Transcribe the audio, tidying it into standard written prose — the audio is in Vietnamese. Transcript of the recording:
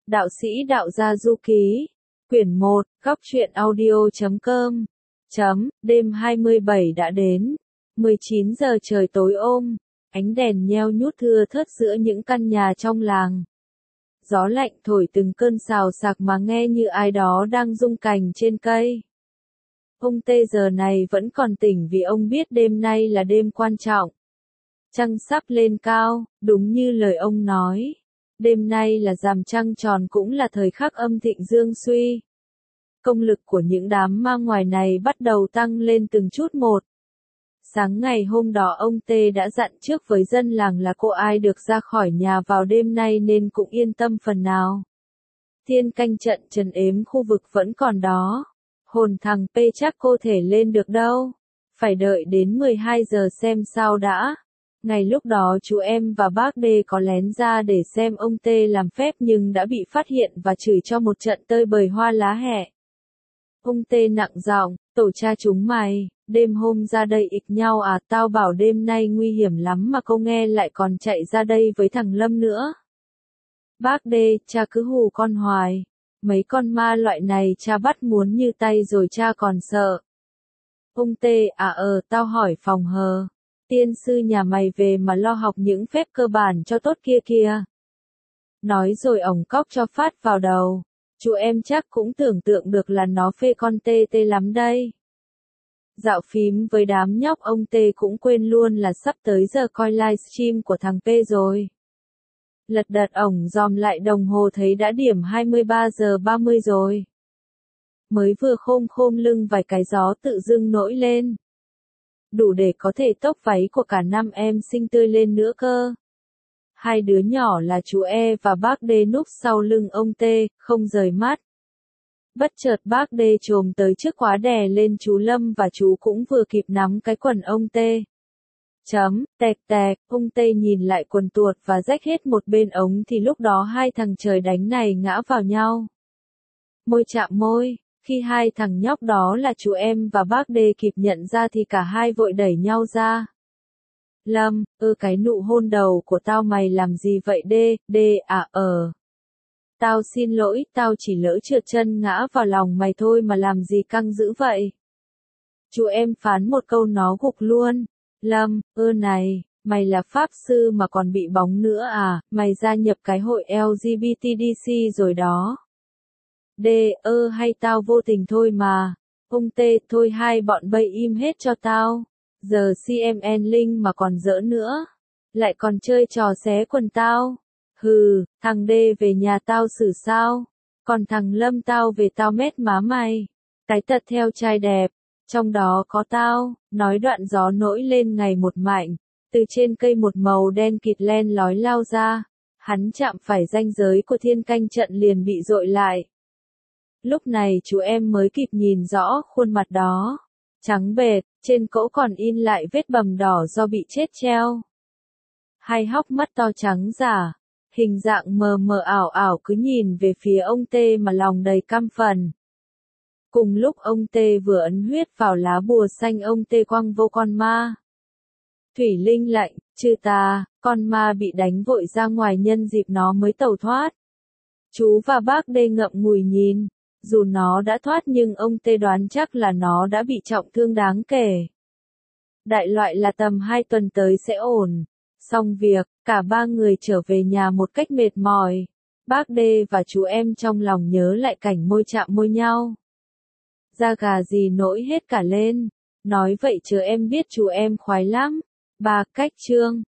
Đạo sĩ đạo gia du ký, quyển 1, góc truyện audio.com, đêm 27 đã đến, 19 giờ trời tối ôm, ánh đèn nheo nhút thưa thớt giữa những căn nhà trong làng. Gió lạnh thổi từng cơn xào xạc mà nghe như ai đó đang rung cành trên cây. Ông Tê giờ này vẫn còn tỉnh vì ông biết đêm nay là đêm quan trọng. Trăng sắp lên cao, đúng như lời ông nói. Đêm nay là rằm trăng tròn cũng là thời khắc âm thịnh dương suy. Công lực của những đám ma ngoài này bắt đầu tăng lên từng chút một. Sáng ngày hôm đó ông Tê đã dặn trước với dân làng là cô ai được ra khỏi nhà vào đêm nay nên cũng yên tâm phần nào. Thiên canh trận trấn ếm khu vực vẫn còn đó. Hồn thằng P chắc cô thể lên được đâu. Phải đợi đến 12 giờ xem sao đã. Ngày lúc đó chú em và bác D có lén ra để xem ông T làm phép nhưng đã bị phát hiện và chửi cho một trận tơi bời hoa lá hẹ. Ông T nặng giọng, tổ cha chúng mày, đêm hôm ra đây ịch nhau à, tao bảo đêm nay nguy hiểm lắm mà cô nghe lại còn chạy ra đây với thằng Lâm nữa. Bác D, cha cứ hù con hoài, mấy con ma loại này cha bắt muốn như tay rồi cha còn sợ. Ông T, tao hỏi phòng hờ. Tiên sư nhà mày về mà lo học những phép cơ bản cho tốt kia kìa. Nói rồi ổng cóc cho phát vào đầu. Chú em chắc cũng tưởng tượng được là nó phê con Tê Tê lắm đây. Dạo phím với đám nhóc ông Tê cũng quên luôn là sắp tới giờ coi livestream của thằng P rồi. Lật đật ổng dòm lại đồng hồ thấy đã điểm 23 giờ 30 rồi. Mới vừa khom lưng vài cái gió tự dưng nổi lên. Đủ để có thể tốc váy của cả năm em xinh tươi lên nữa cơ. Hai đứa nhỏ là chú E và bác D núp sau lưng ông T, không rời mắt. Bất chợt bác D trồm tới trước khóa đè lên chú Lâm và chú cũng vừa kịp nắm cái quần ông T. Tẹc, ông T nhìn lại quần tuột và rách hết một bên ống thì lúc đó hai thằng trời đánh này ngã vào nhau. Môi chạm môi. Khi hai thằng nhóc đó là chú em và bác D kịp nhận ra thì cả hai vội đẩy nhau ra. Lâm, cái nụ hôn đầu của tao mày làm gì vậy Tao xin lỗi, tao chỉ lỡ trượt chân ngã vào lòng mày thôi mà làm gì căng dữ vậy. Chú em phán một câu nó gục luôn. Lâm, này, mày là pháp sư mà còn bị bóng nữa à, mày gia nhập cái hội LGBTDC rồi đó. Hay tao vô tình thôi mà. Ông T, thôi hai bọn bay im hết cho tao. Giờ CMN Linh mà còn dỡ nữa. Lại còn chơi trò xé quần tao. Hừ, thằng D về nhà tao xử sao. Còn thằng Lâm tao về tao mét má mày. Cái tật theo trai đẹp. Trong đó có tao. Nói đoạn gió nổi lên ngày một mạnh. Từ trên cây một màu đen kịt len lói lao ra. Hắn chạm phải ranh giới của thiên canh trận liền bị dội lại. Lúc này chú em mới kịp nhìn rõ khuôn mặt đó. Trắng bệt, trên cỗ còn in lại vết bầm đỏ do bị chết treo. Hai hốc mắt to trắng giả, hình dạng mờ mờ ảo cứ nhìn về phía ông T mà lòng đầy căm phẫn. Cùng lúc ông T vừa ấn huyết vào lá bùa xanh ông T quăng vô con ma. Thủy Linh lạnh, chư ta, con ma bị đánh vội ra ngoài nhân dịp nó mới tẩu thoát. Chú và bác D ngậm ngùi nhìn. Dù nó đã thoát nhưng ông T đoán chắc là nó đã bị trọng thương đáng kể. Đại loại là tầm 2 tuần tới sẽ ổn. Xong việc, cả ba người trở về nhà một cách mệt mỏi. Bác D và chú em trong lòng nhớ lại cảnh môi chạm môi nhau. Da gà gì nổi hết cả lên. Nói vậy chứ em biết chú em khoái lắm. Cách chương.